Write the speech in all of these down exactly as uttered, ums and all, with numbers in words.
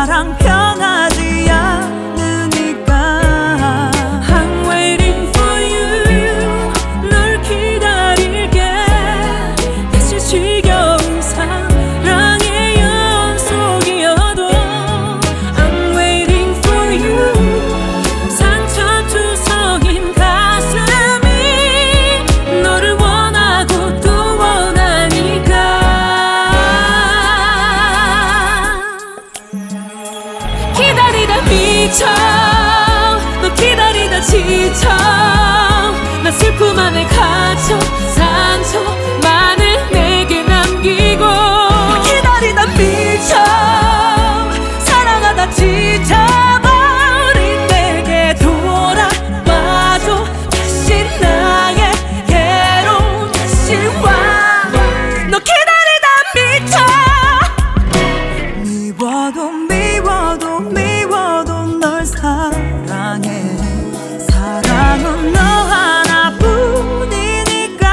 사랑 변하지 않으니까. I'm waiting for you. 널 기다릴게. 다시 지겨운 사랑의 연속이어도 I'm waiting for you. 상처투성인 가슴이 너를 원하고 또 원하니까. 기다리다 미쳐, 너 기다리다 지쳐. 난 슬픔 안에 갇혀 상처만을 내게 남기고. 기다리다 미쳐 사랑하다 지쳐버린 내게 돌아와줘. 다시 나에게로 다시 와. 너 기다리다 미쳐. 미워도 미워도 미워도 널 사랑해. 사랑은 너 하나뿐이니까.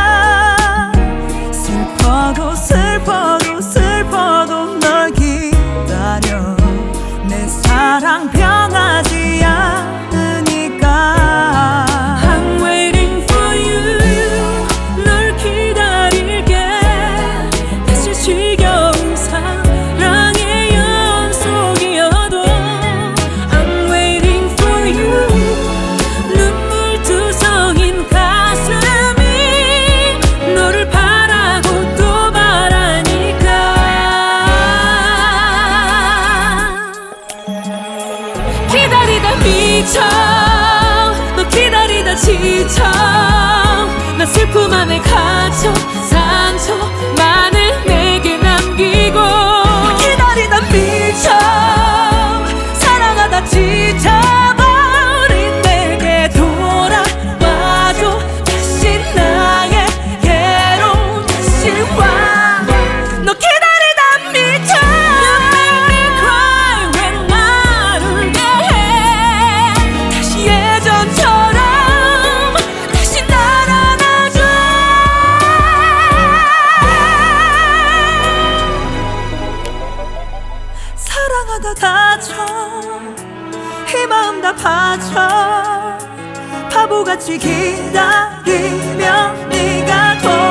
슬퍼도 슬퍼도 슬퍼도 널 기다려. 내 사랑 변하지 않으니까. I'm waiting for you. 널 기다릴게. 다시 지겨운 사랑의 연속이어도 I'm waiting for you. 눈물투성인 가슴이 너를 바라고 또 바라니까. 기다리다 미쳐, 너 기다리다 지쳐. 난 슬픔 안에 갇혀 상처만을 내게 남기고. 기다리다 미쳐 사랑하다 지쳐버린 내게 돌아와줘. 다시 나에게로 다시 와. 너 기다리다 미쳐. You make me cry when 나를 대해. 다시 예전처럼 다시 날 안아줘. 사랑하다 다쳐 이 마음 다 바쳐. 바보같이 기다리면 네가 돌아